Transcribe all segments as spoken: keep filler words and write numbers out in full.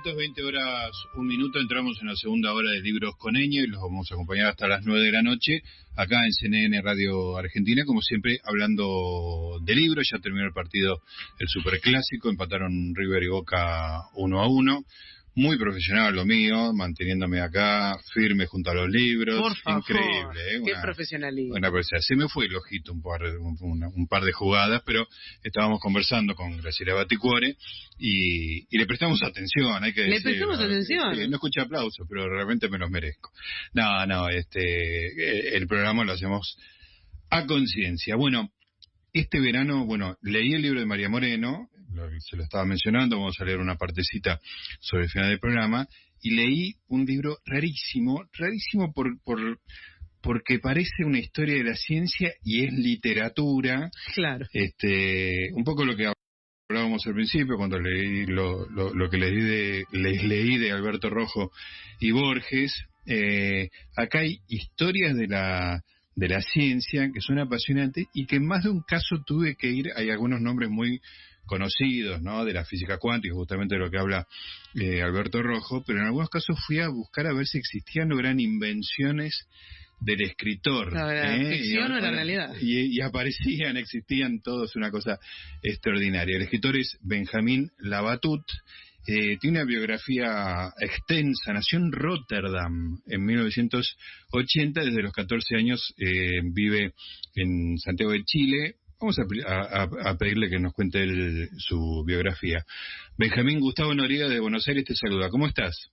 Esto es veinte horas, un minuto, entramos en la segunda hora de Libros con Eñe y los vamos a acompañar hasta las nueve de la noche, acá en C N N Radio Argentina, como siempre, hablando de libros. Ya terminó el partido, el Superclásico, empataron River y Boca uno a uno. Muy profesional lo mío, manteniéndome acá, firme junto a los libros. Por favor, increíble, ¿eh? Qué Una, profesionalismo. Una persona. Se me fue el ojito un par, de, un, un par de jugadas, pero estábamos conversando con Graciela Baticuore y, y le prestamos atención, hay que decir. Le prestamos ¿no? atención. Sí, no escuché aplausos, pero realmente me los merezco. No, no, este, el programa lo hacemos a conciencia. Bueno, este verano, bueno, leí el libro de María Moreno, lo, se lo estaba mencionando, vamos a leer una partecita sobre el final del programa, y leí un libro rarísimo, rarísimo por, por porque parece una historia de la ciencia y es literatura. Claro. Este, un poco lo que hablábamos al principio, cuando leí lo, lo, lo que leí de, les leí de Alberto Rojo y Borges. Eh, acá hay historias de la de la ciencia que son apasionantes y que en más de un caso tuve que ir. Hay algunos nombres muy conocidos, ¿no?, de la física cuántica, justamente de lo que habla eh, Alberto Rojo, pero en algunos casos fui a buscar a ver si existían o eran invenciones del escritor. No, era ¿eh? ficción y, o era realidad. Y, y aparecían, existían todos, una cosa extraordinaria. El escritor es Benjamín Labatut. Eh, tiene una biografía extensa, nació en Rotterdam en mil novecientos ochenta, desde los catorce años eh, vive en Santiago de Chile. Vamos a, a, a pedirle que nos cuente el, su biografía. Benjamín, Gustavo Noriega de Buenos Aires te saluda. ¿Cómo estás?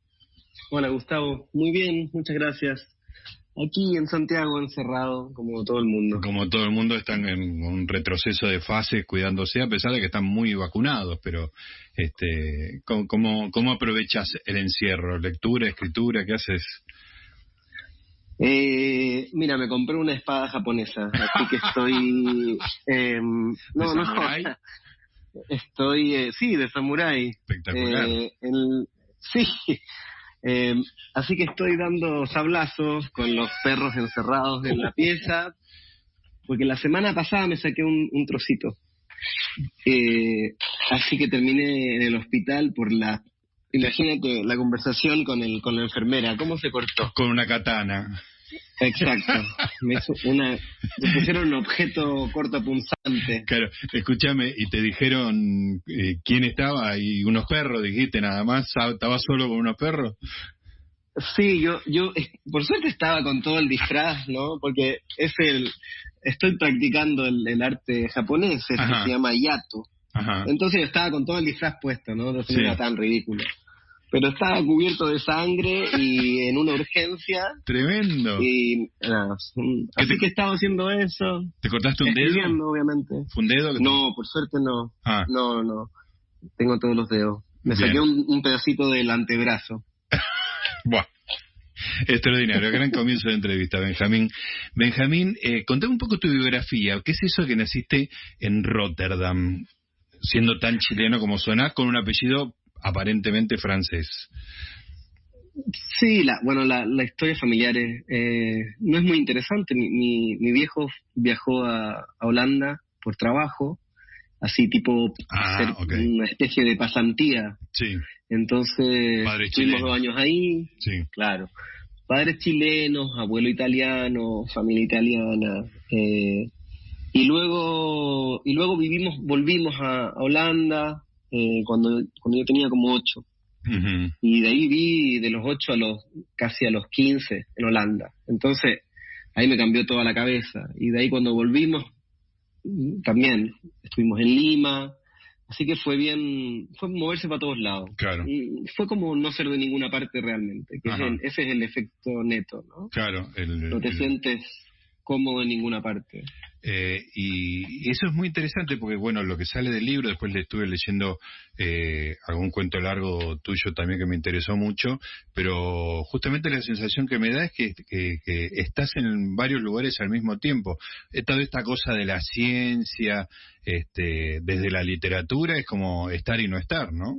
Hola, Gustavo. Muy bien, muchas gracias. Aquí en Santiago, encerrado, como todo el mundo. Como todo el mundo, están en un retroceso de fases, cuidándose, a pesar de que están muy vacunados, pero este, ¿cómo, cómo, cómo aprovechas el encierro? ¿Lectura, escritura? ¿Qué haces? Eh, mira, me compré una espada japonesa, así que estoy... Eh, no, ¿De no, samurái? Estoy... Eh, sí, de samurái. Espectacular. Eh, el, sí... Eh, así que estoy dando sablazos con los perros encerrados en la pieza, porque la semana pasada me saqué un, un trocito. Eh, así que terminé en el hospital por la... Imagínate la conversación con el con la enfermera, ¿cómo se cortó? Con una katana. Exacto. Me, hizo una, me pusieron un objeto cortopunzante. Claro, escúchame, y te dijeron eh, quién estaba y unos perros, dijiste nada más, ¿estabas solo con unos perros? Sí, yo, yo, por suerte estaba con todo el disfraz, ¿no? Porque es el, estoy practicando el, el arte japonés, este, se llama yato. Ajá. Entonces estaba con todo el disfraz puesto, ¿no? No sí. era tan ridículo. Pero estaba cubierto de sangre y en una urgencia. Tremendo. Y nada, así te, que estaba haciendo eso. ¿Te cortaste un dedo? Obviamente. ¿Fue un dedo? Que no, te... por suerte no. Ah. No, no. Tengo todos los dedos. Me Bien. saqué un, un pedacito del antebrazo. Buah. Extraordinario, gran comienzo de entrevista, Benjamín. Benjamín, eh, contame un poco tu biografía. ¿Qué es eso que naciste en Rotterdam, siendo tan chileno como sonás, con un apellido aparentemente francés? Sí, la, bueno, la, la historia familiar es, eh, no es muy interesante. Mi, mi, mi viejo viajó a, a Holanda por trabajo, así tipo ah, ser okay. una especie de pasantía. Sí. Entonces Padres estuvimos dos años ahí. Sí. Claro. Padres chilenos, abuelo italiano, familia italiana. Eh, y luego y luego vivimos, volvimos a, a Holanda eh, cuando cuando yo tenía como ocho. Uh-huh. Y de ahí vi de los ocho a los casi a los quince en Holanda. Entonces ahí me cambió toda la cabeza. Y de ahí cuando volvimos también estuvimos en Lima. Así que fue bien, fue moverse para todos lados. Claro. Y fue como no ser de ninguna parte realmente, que es el, ese es el efecto neto, ¿no? Claro. El, no te el... sientes cómodo en ninguna parte. Eh, y eso es muy interesante porque, bueno, lo que sale del libro, después le estuve leyendo eh, algún cuento largo tuyo también que me interesó mucho, pero justamente la sensación que me da es que, que, que estás en varios lugares al mismo tiempo. Toda esta cosa de la ciencia, este, desde la literatura, es como estar y no estar, ¿no?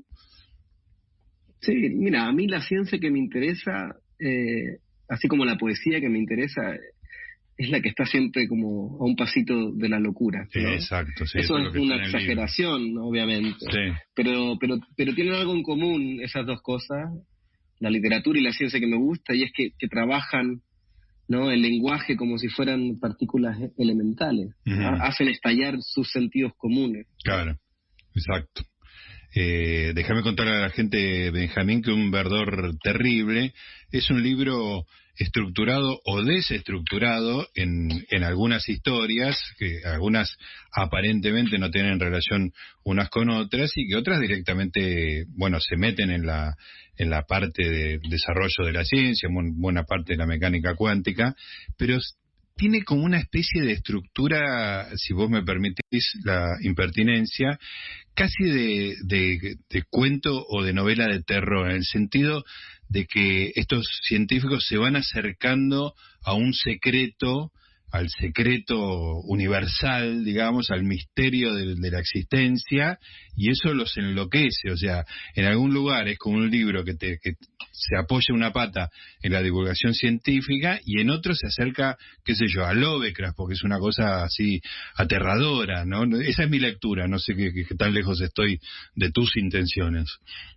Sí, mira, a mí la ciencia que me interesa, eh, así como la poesía que me interesa, es la que está siempre como a un pasito de la locura, ¿no? Exacto, sí. Eso, eso es, es una exageración, ¿no? Obviamente. Sí. Pero, pero, pero tienen algo en común esas dos cosas, la literatura y la ciencia, que me gusta, y es que, que trabajan, ¿no?, el lenguaje como si fueran partículas elementales. Uh-huh. Hacen estallar sus sentidos comunes. Claro, exacto. Eh, déjame contarle a la gente, Benjamín, que Un verdor terrible es un libro estructurado o desestructurado en, en algunas historias, que algunas aparentemente no tienen relación unas con otras y que otras directamente, bueno, se meten en la en la parte de desarrollo de la ciencia, buena parte de la mecánica cuántica, pero tiene como una especie de estructura, si vos me permitís la impertinencia, casi de, de, de cuento o de novela de terror, en el sentido de que estos científicos se van acercando a un secreto, al secreto universal, digamos, al misterio de, de la existencia, y eso los enloquece. O sea, en algún lugar es como un libro que, te, que se apoya una pata en la divulgación científica, y en otro se acerca, qué sé yo, a Lovecraft, porque es una cosa así aterradora, ¿no? Esa es mi lectura, no sé qué, qué tan lejos estoy de tus intenciones.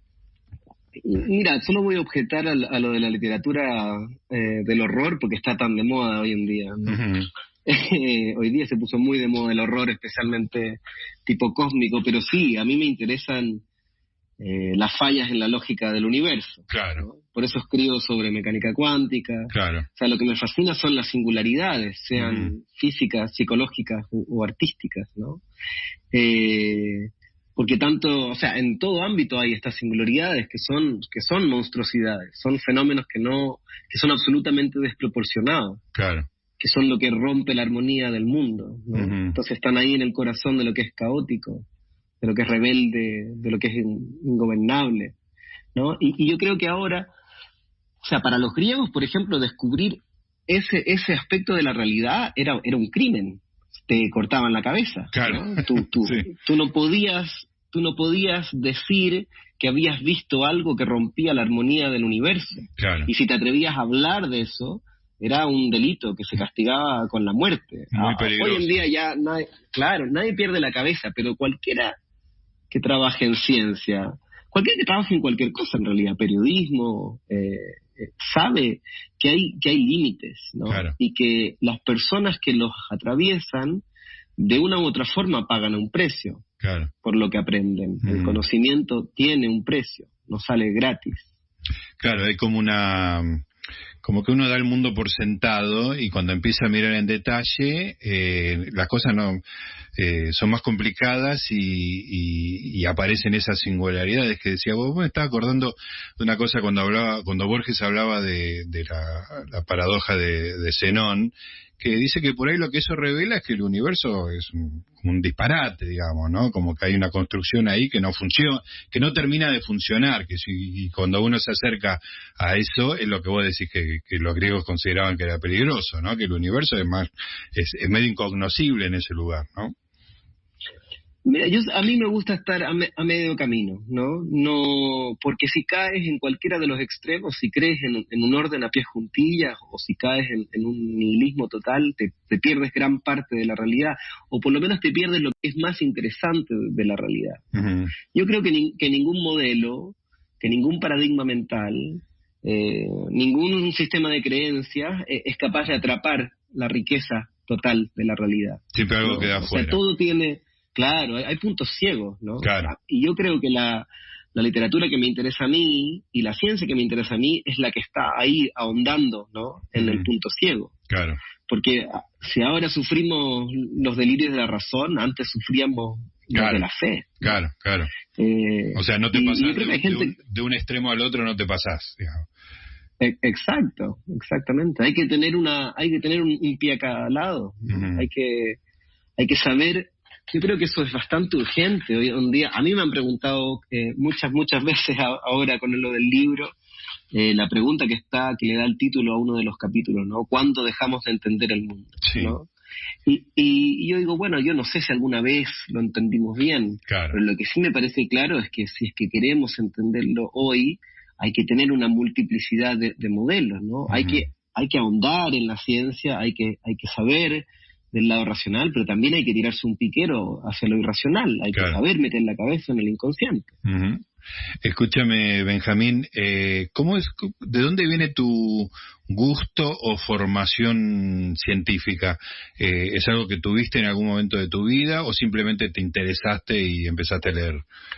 Mira, solo voy a objetar a, a lo de la literatura eh, del horror, porque está tan de moda hoy en día, ¿no? Uh-huh. Eh, hoy día se puso muy de moda el horror, especialmente tipo cósmico, pero sí, a mí me interesan eh, las fallas en la lógica del universo. Claro. ¿No? Por eso escribo sobre mecánica cuántica. Claro. O sea, lo que me fascina son las singularidades, sean uh-huh. físicas, psicológicas o, o artísticas, ¿no? Eh... Porque tanto, o sea, en todo ámbito hay estas singularidades que son que son monstruosidades, son fenómenos que no que son absolutamente desproporcionados. Claro. Que son lo que rompe la armonía del mundo, ¿no? Uh-huh. Entonces están ahí en el corazón de lo que es caótico, de lo que es rebelde, de lo que es ingobernable, ¿no? Y, y yo creo que ahora, o sea, para los griegos, por ejemplo, descubrir ese ese aspecto de la realidad era era un crimen. Te cortaban la cabeza. Claro. ¿No? Tú, tú, sí. tú no podías, tú no podías decir que habías visto algo que rompía la armonía del universo. Claro. Y si te atrevías a hablar de eso, era un delito que se castigaba con la muerte. Muy peligroso. Hoy en día ya nadie, claro, nadie pierde la cabeza, pero cualquiera que trabaje en ciencia, cualquiera que trabaje en cualquier cosa en realidad, periodismo, eh, sabe que hay que hay límites, ¿no? Claro. Y que las personas que los atraviesan de una u otra forma pagan un precio, claro, por lo que aprenden. Mm. El conocimiento tiene un precio, no sale gratis. Claro, hay como una como que uno da el mundo por sentado y cuando empieza a mirar en detalle eh, las cosas no eh, son más complicadas y, y, y aparecen esas singularidades que decía vos. Me estaba acordando de una cosa cuando hablaba cuando Borges hablaba de, de la, la paradoja de, de Zenón, que dice que por ahí lo que eso revela es que el universo es un, un disparate, digamos, ¿no? Como que hay una construcción ahí que no funciona, que no termina de funcionar, que si, y cuando uno se acerca a eso, es lo que vos decís que, que los griegos consideraban que era peligroso, ¿no? Que el universo es más, es, es medio incognoscible en ese lugar, ¿no? Mira, yo, a mí me gusta estar a, me, a medio camino, ¿no? No, porque si caes en cualquiera de los extremos, si crees en, en un orden a pies juntillas, o si caes en, en un nihilismo total, te, te pierdes gran parte de la realidad, o por lo menos te pierdes lo que es más interesante de, de la realidad. Uh-huh. Yo creo que, ni, que ningún modelo, que ningún paradigma mental, eh, ningún sistema de creencias eh, es capaz de atrapar la riqueza total de la realidad. Siempre algo ¿no? queda O afuera. sea, todo tiene... Claro, hay, hay puntos ciegos, ¿no? Claro. Y yo creo que la, la literatura que me interesa a mí y la ciencia que me interesa a mí es la que está ahí ahondando, ¿no? En mm. el punto ciego. Claro. Porque si ahora sufrimos los delirios de la razón, antes sufríamos claro. los de la fe. Claro, claro. Eh, o sea, no te y, pasás y de, gente... de, un, de un extremo al otro, no te pasás, digamos. Exacto, exactamente. Hay que tener una, hay que tener un, un pie a cada lado. Mm. Hay que, hay que saber. Yo creo que eso es bastante urgente hoy en día. A mí me han preguntado eh, muchas, muchas veces a, ahora con lo del libro, eh, la pregunta que está, que le da el título a uno de los capítulos, ¿no? ¿Cuándo dejamos de entender el mundo? Sí. ¿No? Y, y, y yo digo, bueno, yo no sé si alguna vez lo entendimos bien, claro. pero lo que sí me parece claro es que si es que queremos entenderlo hoy, hay que tener una multiplicidad de, de modelos, ¿no? Uh-huh. Hay que hay que ahondar en la ciencia, hay que, hay que saber del lado racional, pero también hay que tirarse un piquero hacia lo irracional, hay claro. que saber meter la cabeza en el inconsciente. Uh-huh. Escúchame, Benjamín, eh, ¿cómo es, ¿de dónde viene tu gusto o formación científica? Eh, ¿Es algo que tuviste en algún momento de tu vida o simplemente te interesaste y empezaste a leer?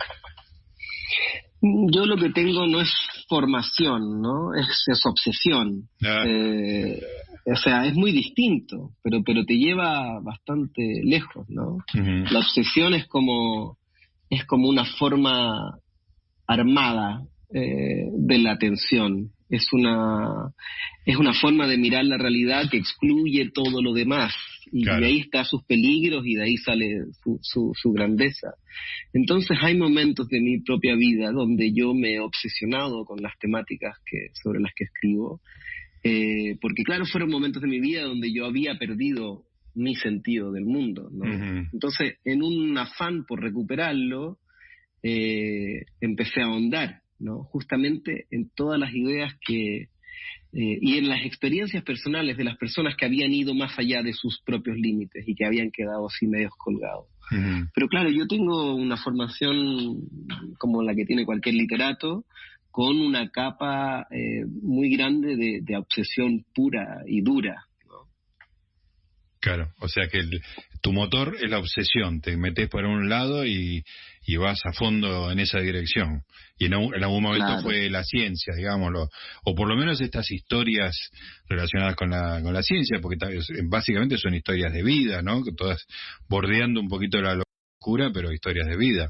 Yo lo que tengo no es formación, ¿no? Es, es obsesión. Ah. Eh, o sea, es muy distinto, pero pero te lleva bastante lejos, ¿no? Uh-huh. La obsesión es como es como una forma armada eh, de la atención. Es una es una forma de mirar la realidad que excluye todo lo demás. Y claro. de ahí están sus peligros y de ahí sale su, su, su grandeza. Entonces hay momentos de mi propia vida donde yo me he obsesionado con las temáticas que sobre las que escribo, eh, porque claro, fueron momentos de mi vida donde yo había perdido mi sentido del mundo, ¿no? Uh-huh. Entonces, en un afán por recuperarlo, eh, empecé a ahondar, ¿no? Justamente en todas las ideas que Eh, y en las experiencias personales de las personas que habían ido más allá de sus propios límites y que habían quedado así medios colgados. Uh-huh. Pero claro, yo tengo una formación como la que tiene cualquier literato, con una capa eh, muy grande de, de obsesión pura y dura, ¿no? Claro, o sea que el, tu motor es la obsesión, te metes por un lado y, y vas a fondo en esa dirección. Y en, en algún momento claro. fue la ciencia, digámoslo, o por lo menos estas historias relacionadas con la con la ciencia, porque básicamente son historias de vida, ¿no? Todas bordeando un poquito la locura, pero historias de vida.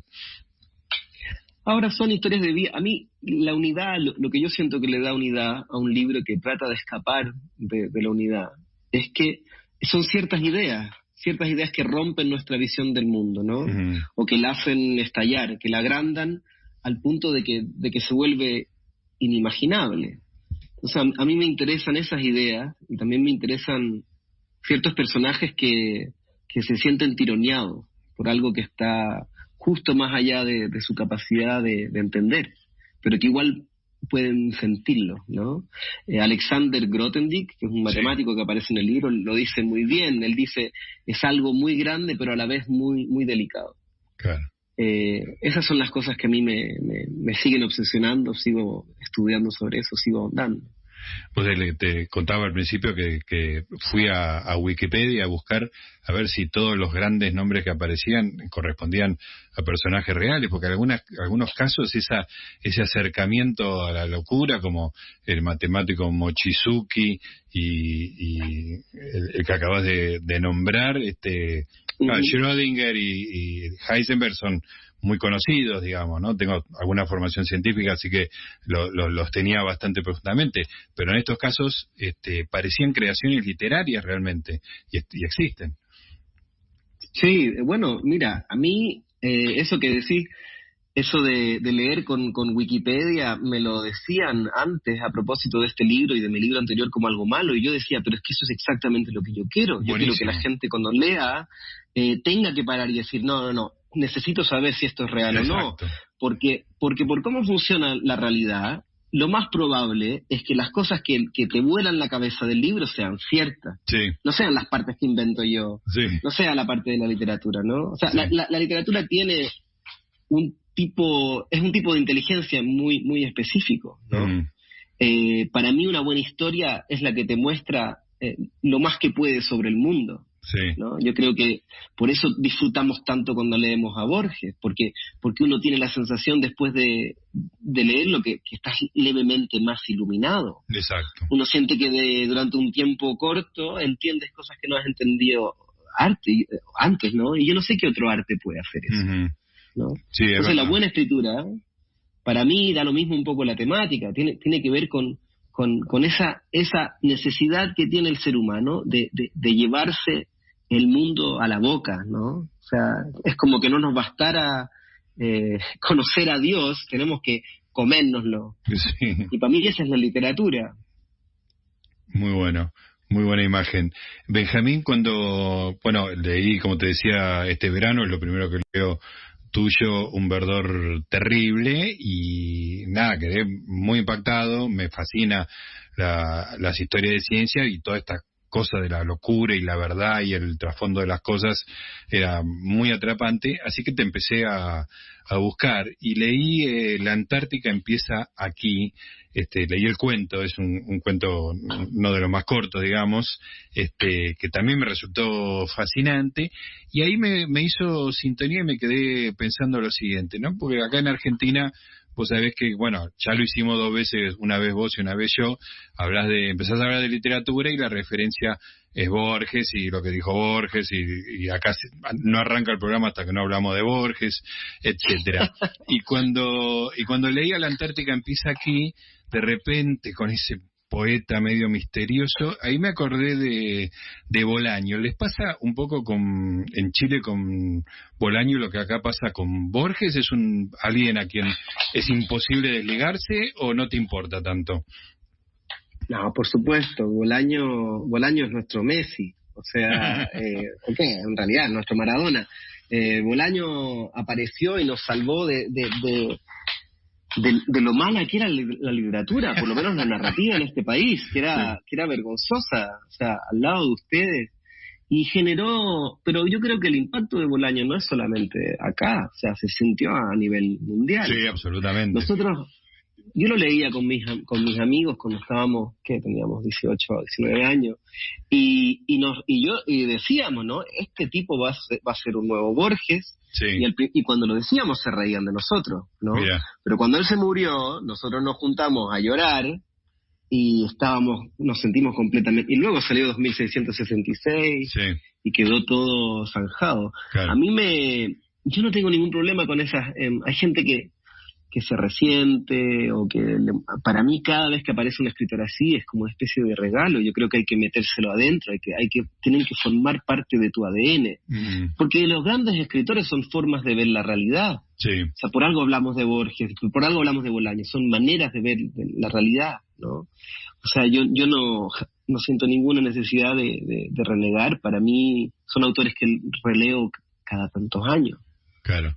Ahora son historias de vida. A mí la unidad, lo, lo que yo siento que le da unidad a un libro que trata de escapar de, de la unidad, es que son ciertas ideas, ciertas ideas que rompen nuestra visión del mundo, ¿no? Uh-huh. O que la hacen estallar, que la agrandan al punto de que, de que se vuelve inimaginable. O sea, a mí me interesan esas ideas y también me interesan ciertos personajes que, que se sienten tironeados por algo que está justo más allá de, de su capacidad de, de entender, pero que igual pueden sentirlo, ¿no? Eh, Alexander Grothendieck, que es un matemático sí. que aparece en el libro, lo dice muy bien. Él dice, es algo muy grande, pero a la vez muy, muy delicado. Claro. Eh, esas son las cosas que a mí me, me, me siguen obsesionando, sigo estudiando sobre eso, sigo ahondando. Pues te, te contaba al principio que, que fui a, a Wikipedia a buscar a ver si todos los grandes nombres que aparecían correspondían a personajes reales, porque en algunas, algunos casos esa, ese acercamiento a la locura, como el matemático Mochizuki y, y el, el que acabas de, de nombrar, este uh-huh. ah, Schrödinger y, y Heisenberg son muy conocidos, digamos, ¿no? Tengo alguna formación científica, así que lo, lo, los tenía bastante profundamente, pero en estos casos este, parecían creaciones literarias realmente, y, y existen. Sí, bueno, mira, a mí eh, eso que decís, eso de, de leer con, con Wikipedia, me lo decían antes a propósito de este libro y de mi libro anterior como algo malo, y yo decía, pero es que eso es exactamente lo que yo quiero. Yo Buenísimo. Quiero que la gente cuando lea eh, tenga que parar y decir, no, no, no, necesito saber si esto es real Exacto. o no, porque, porque por cómo funciona la realidad, lo más probable es que las cosas que, que te vuelan la cabeza del libro sean ciertas, sí. no sean las partes que invento yo, sí. no sea la parte de la literatura, ¿no? O sea, sí. la, la, la literatura tiene un tipo, es un tipo de inteligencia muy, muy específico, ¿no? Mm. Eh, para mí una buena historia es la que te muestra eh, lo más que puede sobre el mundo. Sí. ¿No? Yo creo que por eso disfrutamos tanto cuando leemos a Borges, porque porque uno tiene la sensación después de, de leerlo que, que estás levemente más iluminado. Exacto. Uno siente que de, durante un tiempo corto entiendes cosas que no has entendido arte, antes, ¿no? Y yo no sé qué otro arte puede hacer eso. Uh-huh. ¿No? Sí, Entonces verdad. La buena escritura, para mí da lo mismo un poco la temática, tiene, tiene que ver con Con, con esa esa necesidad que tiene el ser humano de, de, de llevarse el mundo a la boca, ¿no? O sea, es como que no nos bastara eh, conocer a Dios, tenemos que comérnoslo. Sí. Y para mí esa es la literatura. Muy bueno, muy buena imagen. Benjamín, cuando, bueno, leí, como te decía, este verano, es lo primero que leo tuyo un verdor terrible y nada, quedé muy impactado, me fascina la, las historias de ciencia y toda esta cosa de la locura y la verdad y el trasfondo de las cosas era muy atrapante, así que te empecé a, a buscar y leí eh, La Antártica empieza aquí, este, leí el cuento, es un, un cuento no de los más cortos, digamos, este, que también me resultó fascinante y ahí me, me hizo sintonía y me quedé pensando lo siguiente, ¿no? Porque acá en Argentina vos sabés que, bueno, ya lo hicimos dos veces, una vez vos y una vez yo, hablas de, empezás a hablar de literatura y la referencia es Borges y lo que dijo Borges y, y acá se, no arranca el programa hasta que no hablamos de Borges, etcétera. Y cuando, y cuando leía La Antártica empieza aquí, de repente con ese poeta medio misterioso, ahí me acordé de, de Bolaño. ¿Les pasa un poco con en Chile con Bolaño lo que acá pasa con Borges? ¿Es un alguien a quien es imposible desligarse o no te importa tanto? No, por supuesto, Bolaño, Bolaño es nuestro Messi, o sea, eh, ¿o qué? En realidad, nuestro Maradona. Eh, Bolaño apareció y nos salvó de... de, de De, de lo mala que era la literatura, por lo menos la narrativa en este país, que era, que era vergonzosa, o sea, al lado de ustedes, y generó, pero yo creo que el impacto de Bolaño no es solamente acá, o sea, se sintió a nivel mundial. Sí, absolutamente. Nosotros, yo lo leía con mis, con mis amigos cuando estábamos, ¿qué? Teníamos dieciocho, diecinueve años, y, y, nos, y yo y decíamos, ¿no? Este tipo va a ser, va a ser un nuevo Borges. Sí. Y, el, y cuando lo decíamos se reían de nosotros, ¿no? Mira. Pero cuando él se murió, nosotros nos juntamos a llorar y estábamos, nos sentimos completamente... Y luego salió dos mil seiscientos sesenta y seis Sí. Y quedó todo zanjado. Claro. A mí me... Yo no tengo ningún problema con esas... Eh, hay gente que, que se resiente o que... Le, para mí cada vez que aparece un escritor así es como una especie de regalo. Yo creo que hay que metérselo adentro, hay que, hay que tienen que formar parte de tu A D N. Mm. Porque los grandes escritores son formas de ver la realidad. Sí. O sea, por algo hablamos de Borges, por algo hablamos de Bolaño, son maneras de ver la realidad, ¿no? O sea, yo yo no, no siento ninguna necesidad de, de, de renegar. Para mí son autores que releo cada tantos años. Claro.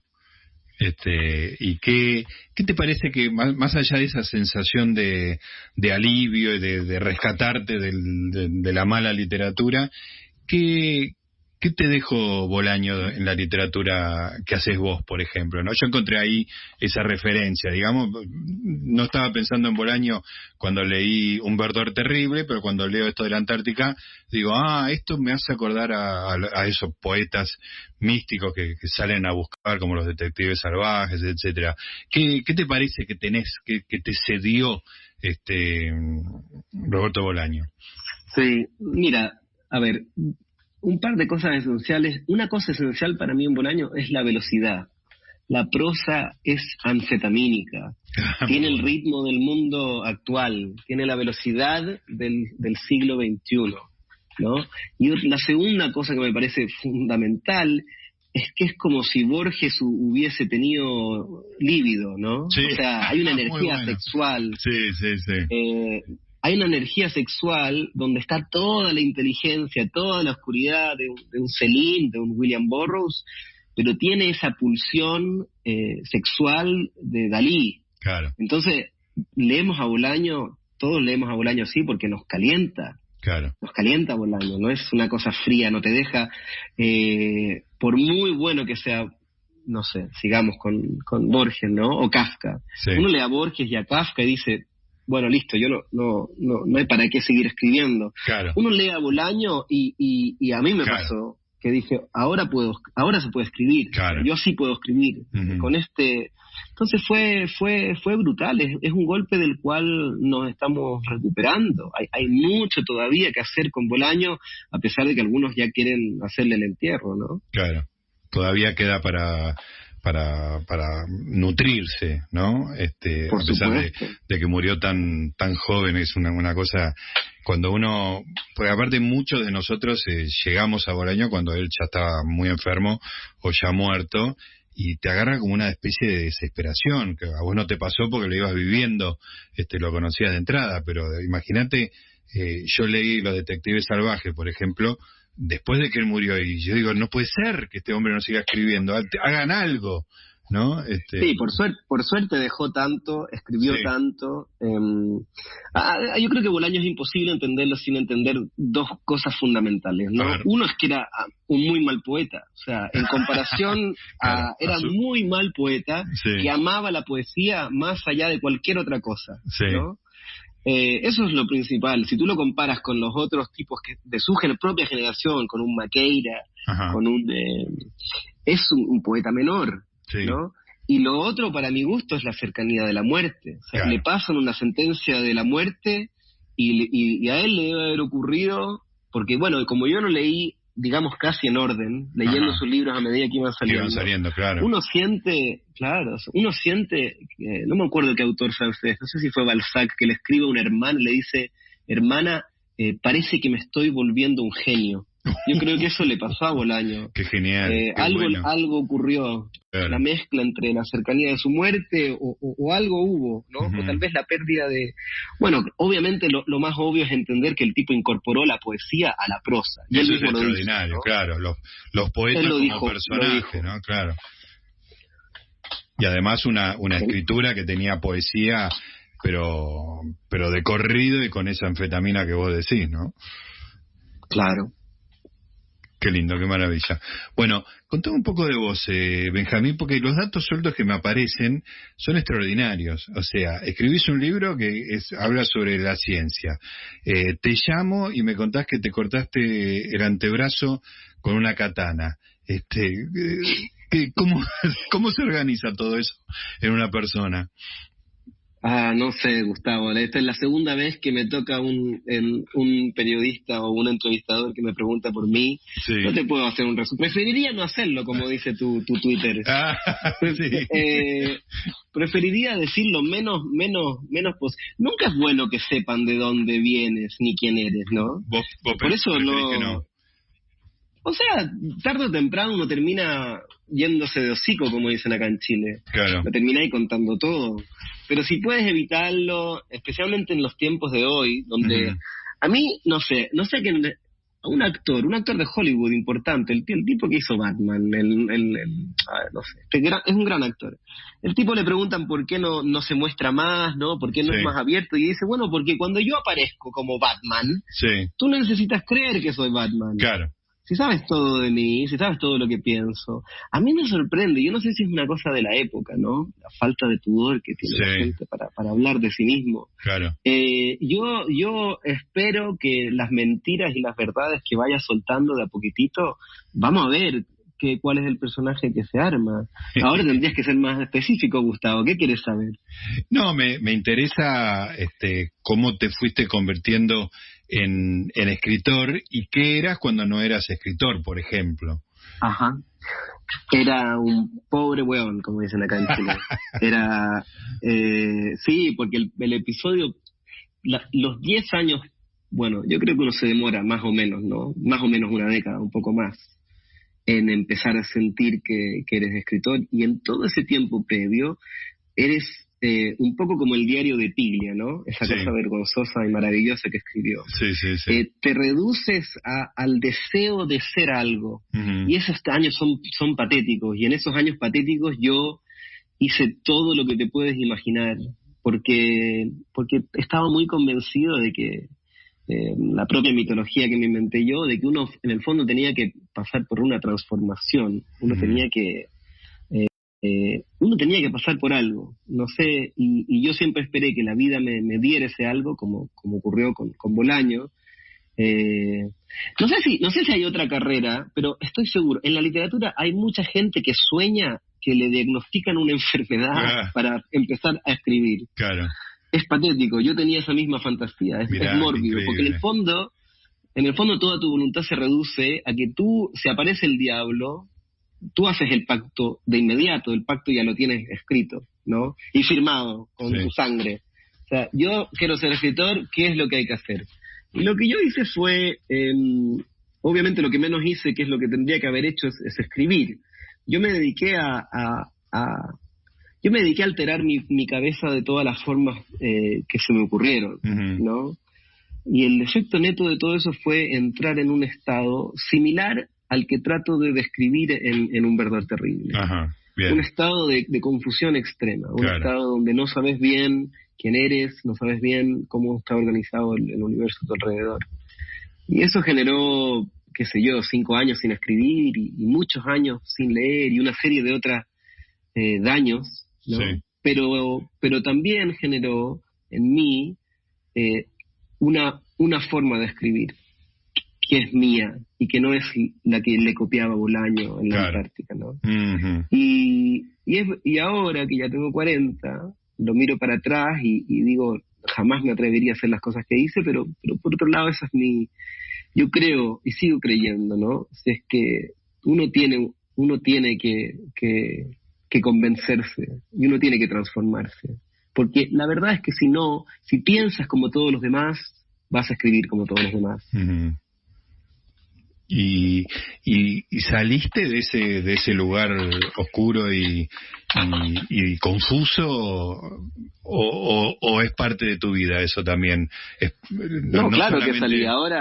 Este, ¿y qué, qué te parece que, más, más allá de esa sensación de, de alivio y de, de rescatarte del, de, de la mala literatura, qué, qué te dejó Bolaño en la literatura que haces vos, por ejemplo, ¿no? Yo encontré ahí esa referencia, digamos, no estaba pensando en Bolaño cuando leí Un verdor terrible, pero cuando leo esto de la Antártica, digo, ah, esto me hace acordar a, a, a esos poetas místicos que, que salen a buscar, como los detectives salvajes, etcétera. ¿Qué, qué te parece que tenés, que, que te cedió este Roberto Bolaño? Sí, mira, a ver, un par de cosas esenciales. Una cosa esencial para mí en Bolaño es la velocidad. La prosa es anfetamínica, tiene el ritmo del mundo actual, tiene la velocidad del, del siglo veintiuno, ¿no? Y la segunda cosa que me parece fundamental es que es como si Borges hubiese tenido líbido, ¿no? Sí. O sea, hay una Muy energía bueno. sexual. Sí, sí, sí. Eh, hay una energía sexual donde está toda la inteligencia, toda la oscuridad de un, de un Céline, de un William Burroughs, pero tiene esa pulsión eh, sexual de Dalí. Claro. Entonces, leemos a Bolaño, todos leemos a Bolaño así porque nos calienta. Claro. Nos calienta Bolaño, no es una cosa fría, no te deja, eh, por muy bueno que sea, no sé, sigamos con, con Borges, ¿no? O Kafka. Sí. Uno lee a Borges y a Kafka y dice, bueno, listo, yo no no no, no hay para qué seguir escribiendo. Claro. Uno lee a Bolaño y, y, y a mí me Claro. pasó que dije, ahora puedo, ahora se puede escribir, Claro. yo sí puedo escribir, Uh-huh. con este... Entonces fue fue fue brutal, es, es un golpe del cual nos estamos recuperando. Hay, hay mucho todavía que hacer con Bolaño, a pesar de que algunos ya quieren hacerle el entierro, ¿no? Claro. Todavía queda para para para nutrirse, ¿no? Este, Por a pesar de, supuesto. de que murió tan tan joven, es una una cosa cuando uno, porque aparte muchos de nosotros eh, llegamos a Bolaño cuando él ya estaba muy enfermo o ya muerto. Y te agarra como una especie de desesperación, que a vos no te pasó porque lo ibas viviendo, este, lo conocías de entrada, pero imagínate, eh, yo leí Los detectives salvajes, por ejemplo, después de que él murió, y yo digo, no puede ser que este hombre no siga escribiendo, hagan algo, ¿no? Este... Sí, por suerte, por suerte dejó tanto, escribió sí. tanto. Eh, ah, yo creo que Bolaño es imposible entenderlo sin entender dos cosas fundamentales, ¿no? Uno es que era un muy mal poeta, o sea, en comparación claro, a... Era a su... muy mal poeta, sí. que amaba la poesía más allá de cualquier otra cosa, sí. ¿no? Eh, eso es lo principal. Si tú lo comparas con los otros tipos que de su propia generación, con un Maqueira, Ajá. con un... Eh, es un, un poeta menor, sí. ¿no? Y lo otro, para mi gusto, es la cercanía de la muerte. O sea, claro. le pasan una sentencia de la muerte y, y, y a él le debe haber ocurrido, porque bueno, como yo lo leí, digamos, casi en orden, leyendo Ajá. sus libros a medida que iban saliendo. Iban saliendo, claro. Uno siente, claro, uno siente, eh, no me acuerdo qué autor francés, no sé si fue Balzac, que le escribe a una hermana y le dice, hermana, eh, parece que me estoy volviendo un genio. Yo creo que eso le pasó a Bolaño. Qué genial. Eh, qué algo, bueno. algo ocurrió, claro. La mezcla entre la cercanía de su muerte o, o, o algo hubo, ¿no? Uh-huh. O tal vez la pérdida de... Bueno, obviamente lo, lo más obvio es entender que el tipo incorporó la poesía a la prosa. Y eso es extraordinario, dice, ¿no? Claro. Los, los poetas como dijo, personaje, ¿no? Claro. Y además una, una escritura que tenía poesía, pero, pero de corrido y con esa anfetamina que vos decís, ¿no? Claro. Qué lindo, qué maravilla. Bueno, contame un poco de vos, eh, Benjamín, porque los datos sueltos que me aparecen son extraordinarios. O sea, escribís un libro que es, habla sobre la ciencia. Eh, te llamo y me contás que te cortaste el antebrazo con una katana. Este, eh, ¿cómo, ¿Cómo se organiza todo eso en una persona? Ah, no sé, Gustavo. Esta es la segunda vez que me toca un, el, un periodista o un entrevistador que me pregunta por mí. Sí. No te puedo hacer un resumen. Preferiría no hacerlo, como dice tu, tu Twitter. Ah, sí. eh, preferiría decir lo menos, menos, menos posible. Nunca es bueno que sepan de dónde vienes ni quién eres, ¿no? Vos, vos por eso no... que no. O sea, tarde o temprano uno termina yéndose de hocico, como dicen acá en Chile. Claro. Lo termináis contando todo. Pero si puedes evitarlo, especialmente en los tiempos de hoy, donde uh-huh. a mí, no sé, no sé quién, un actor, un actor de Hollywood importante, el, el tipo que hizo Batman, el, el, el, el no sé, este gran, es un gran actor. El tipo le preguntan por qué no, no se muestra más, ¿no? ¿Por qué no sí. es más abierto? Y dice, bueno, porque cuando yo aparezco como Batman, sí. tú no necesitas creer que soy Batman. Claro. Si sabes todo de mí, si sabes todo lo que pienso, a mí me sorprende, yo no sé si es una cosa de la época, ¿no? La falta de pudor que tiene sí. la gente para, para hablar de sí mismo. Claro. Eh, yo, yo espero que las mentiras y las verdades que vaya soltando de a poquitito, vamos a ver que, cuál es el personaje que se arma. Ahora tendrías que ser más específico, Gustavo, ¿qué quieres saber? No, me, me interesa este, cómo te fuiste convirtiendo en, en escritor y qué eras cuando no eras escritor, por ejemplo. Ajá. Era un pobre hueón, como dicen acá en Chile. Era, eh, sí, porque el, el episodio, la, los diez años, bueno, yo creo que uno se demora más o menos, ¿no? Más o menos una década, un poco más, en empezar a sentir que, que eres escritor, y en todo ese tiempo previo eres eh, un poco como el diario de Piglia, ¿no? Esa sí. cosa vergonzosa y maravillosa que escribió. Sí, sí, sí. Eh, te reduces a, al deseo de ser algo, uh-huh. y esos años son, son patéticos, y en esos años patéticos yo hice todo lo que te puedes imaginar, porque, porque estaba muy convencido de que Eh, la propia mitología que me inventé yo, de que uno en el fondo tenía que pasar por una transformación, uno mm. tenía que eh, eh, uno tenía que pasar por algo, no sé, y, y yo siempre esperé que la vida me, me diera ese algo, como, como ocurrió con, con Bolaño. Eh, no sé si no sé si hay otra carrera, pero estoy seguro, en la literatura hay mucha gente que sueña que le diagnostican una enfermedad ah. para empezar a escribir. Claro. Es patético, yo tenía esa misma fantasía, es, Mirá, es mórbido, porque en el fondo, en el fondo toda tu voluntad se reduce a que tú, si aparece el diablo, tú haces el pacto de inmediato, el pacto ya lo tienes escrito, ¿no? Y firmado con sí. tu sangre. O sea, yo quiero ser escritor, ¿qué es lo que hay que hacer? Y lo que yo hice fue, eh, obviamente lo que menos hice, que es lo que tendría que haber hecho, es, es escribir. Yo me dediqué a... a, a Yo me dediqué a alterar mi, mi cabeza de todas las formas eh, que se me ocurrieron, uh-huh. ¿no? Y el efecto neto de todo eso fue entrar en un estado similar al que trato de describir en, en Un Verdor Terrible. Ajá, bien. Un estado de, de confusión extrema, un Claro. estado donde no sabes bien quién eres, no sabes bien cómo está organizado el, el universo a tu alrededor. Y eso generó, qué sé yo, cinco años sin escribir y, y muchos años sin leer y una serie de otros eh, daños, ¿no? Sí. Pero, pero también generó en mí eh, una, una forma de escribir que es mía y que no es la que le copiaba Bolaño en la Claro. Antártica, ¿no? Uh-huh. Y, y, es, y ahora que ya tengo cuarenta, lo miro para atrás y, y digo, jamás me atrevería a hacer las cosas que hice, pero, pero por otro lado, esa es mi... Yo creo y sigo creyendo, ¿no? Si es que uno tiene, uno tiene que, que, que convencerse y uno tiene que transformarse. Porque la verdad es que si no, si piensas como todos los demás, vas a escribir como todos los demás. Uh-huh. Y, y, y saliste de ese de ese lugar oscuro y, y, y confuso o, o, o es parte de tu vida eso también. Es, no, no, claro solamente... que salí. Ahora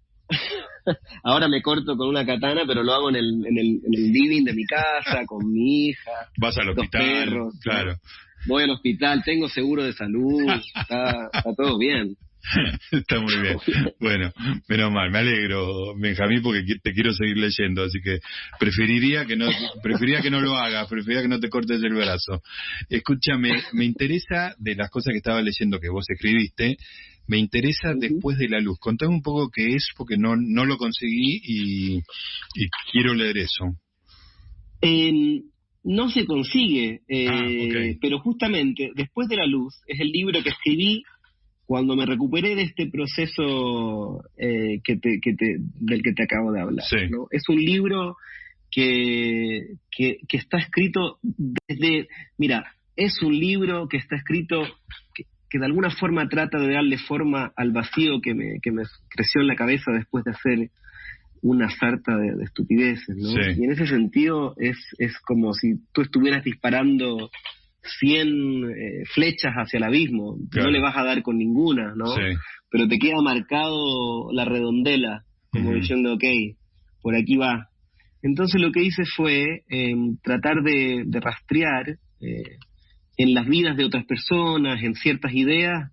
ahora me corto con una katana, pero lo hago en el, en el, en el living de mi casa con mi hija. Vas al hospital, perros, claro. ¿no? Voy al hospital, tengo seguro de salud, está, está todo bien. Está muy bien. Bueno, menos mal, me alegro, Benjamín, porque te quiero seguir leyendo, así que preferiría que no preferiría que no lo hagas, preferiría que no te cortes el brazo. Escúchame, me interesa de las cosas que estaba leyendo que vos escribiste, me interesa uh-huh. Después de la luz. Contame un poco qué es, porque no no lo conseguí y, y quiero leer eso. Eh, no se consigue, eh, ah, okay. Pero justamente Después de la luz es el libro que escribí cuando me recuperé de este proceso eh, que te, que te, del que te acabo de hablar, sí. ¿no? Es un libro que, que, que está escrito desde... Mira, es un libro que está escrito que, que de alguna forma trata de darle forma al vacío que me, que me creció en la cabeza después de hacer una sarta de, de estupideces, ¿no? Sí. Y en ese sentido es, es como si tú estuvieras disparando cien eh, flechas hacia el abismo, claro. No le vas a dar con ninguna, ¿no? Sí. Pero te queda marcado la redondela, como uh-huh. diciendo, ok, por aquí va. Entonces lo que hice fue eh, tratar de, de rastrear eh, en las vidas de otras personas, en ciertas ideas,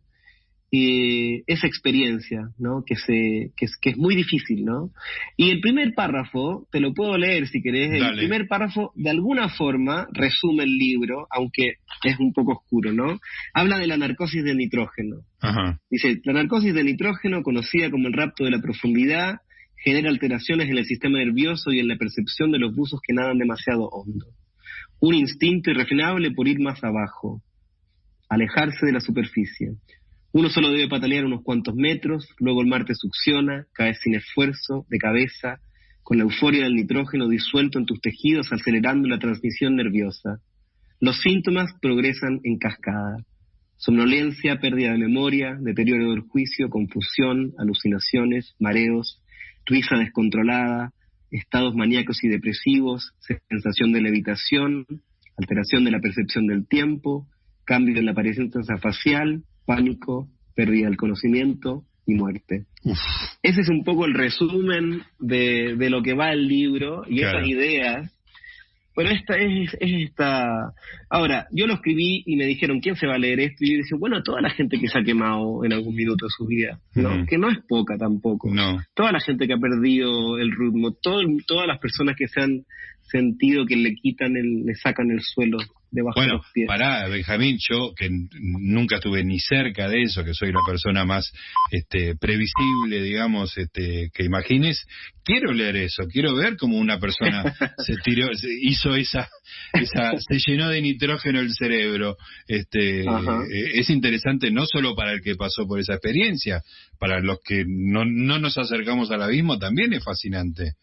eh, esa experiencia, ¿no? Que se que es, que es muy difícil, ¿no? Y el primer párrafo, te lo puedo leer si querés, Dale. El primer párrafo de alguna forma resume el libro, aunque es un poco oscuro, ¿no? Habla de la narcosis del nitrógeno. Ajá. Dice, la narcosis del nitrógeno, conocida como el rapto de la profundidad, genera alteraciones en el sistema nervioso y en la percepción de los buzos que nadan demasiado hondo. Un instinto irrefrenable por ir más abajo, alejarse de la superficie. Uno solo debe patalear unos cuantos metros, luego el mar te succiona, caes sin esfuerzo, de cabeza, con la euforia del nitrógeno disuelto en tus tejidos, acelerando la transmisión nerviosa. Los síntomas progresan en cascada. Somnolencia, pérdida de memoria, deterioro del juicio, confusión, alucinaciones, mareos, risa descontrolada, estados maníacos y depresivos, sensación de levitación, alteración de la percepción del tiempo, cambio en la apariencia facial, pánico, pérdida del conocimiento y muerte. Uf. Ese es un poco el resumen de, de lo que va el libro y claro. Esas ideas. Pero esta es, es esta... Ahora, yo lo escribí y me dijeron, ¿quién se va a leer esto? Y yo dije, bueno, toda la gente que se ha quemado en algún minuto de su vida, ¿no? Uh-huh. Que no es poca tampoco. No. Toda la gente que ha perdido el ritmo, todo, todas las personas que se han sentido que le quitan, el, le sacan el suelo debajo bueno, de los pies. Pará, Benjamín, yo que n- nunca estuve ni cerca de eso, que soy una persona más este, previsible, digamos, este, que imagines, quiero leer eso, quiero ver cómo una persona se tiró, se hizo esa, esa, se llenó de nitrógeno el cerebro. Este, eh, es interesante no solo para el que pasó por esa experiencia, para los que no, no nos acercamos al abismo también es fascinante.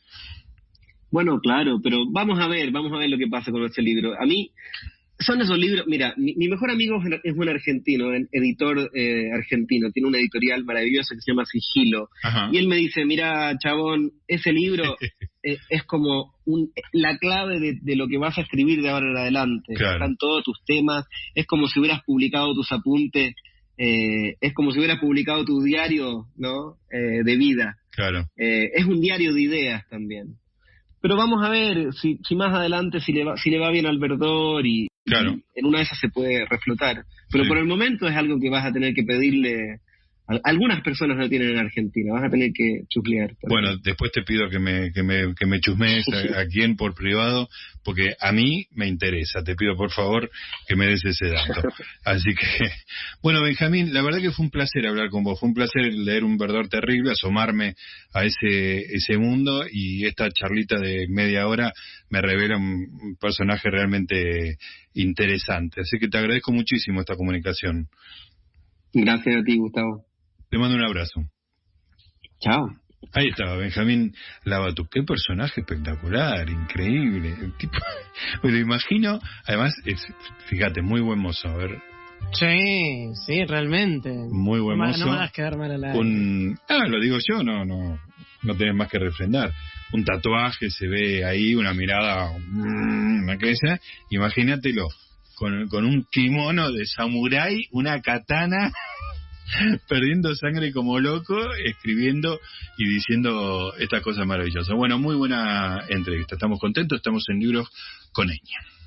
Bueno, claro, pero vamos a ver, vamos a ver lo que pasa con este libro. A mí, son esos libros, mira, mi, mi mejor amigo es un argentino, un editor eh, argentino, tiene una editorial maravillosa que se llama Sigilo. Ajá. Y él me dice, mira, chabón, ese libro eh, es como un, la clave de, de lo que vas a escribir de ahora en adelante. Claro. Están todos tus temas, es como si hubieras publicado tus apuntes eh, es como si hubieras publicado tu diario, ¿no? Eh, de vida. Claro. Eh, es un diario de ideas también. Pero vamos a ver si, si más adelante si le va, si le va bien al Verdor y, claro. y en una de esas se puede reflotar. Pero sí. por el momento es algo que vas a tener que pedirle. A, algunas personas lo tienen en Argentina, vas a tener que chuslear. Bueno, ahí. Después te pido que me que me, que me chusmees a, a quién por privado, porque a mí me interesa. Te pido por favor que me des ese dato. Así que, bueno, Benjamín, la verdad que fue un placer hablar con vos. Fue un placer leer Un Verdor Terrible, asomarme a ese ese mundo, y esta charlita de media hora me revela un, un personaje realmente interesante. Así que te agradezco muchísimo esta comunicación. Gracias a ti, Gustavo. Te mando un abrazo. Chao. Ahí estaba Benjamín Labatut. Qué personaje espectacular, increíble. El tipo, me lo imagino. Además, es, fíjate, muy buen mozo. A ver. Sí, sí, realmente. Muy buen no, mozo. No me vas a quedar mal al aire. Un, ah, lo digo yo, no, no, no tenés más que refrendar. Un tatuaje, se ve ahí, una mirada, una aquella. Imagínatelo, con, con un kimono de samurái, una katana. Perdiendo sangre como loco, escribiendo y diciendo estas cosas maravillosas. Bueno, muy buena entrevista. Estamos contentos, estamos en Libros con Eña.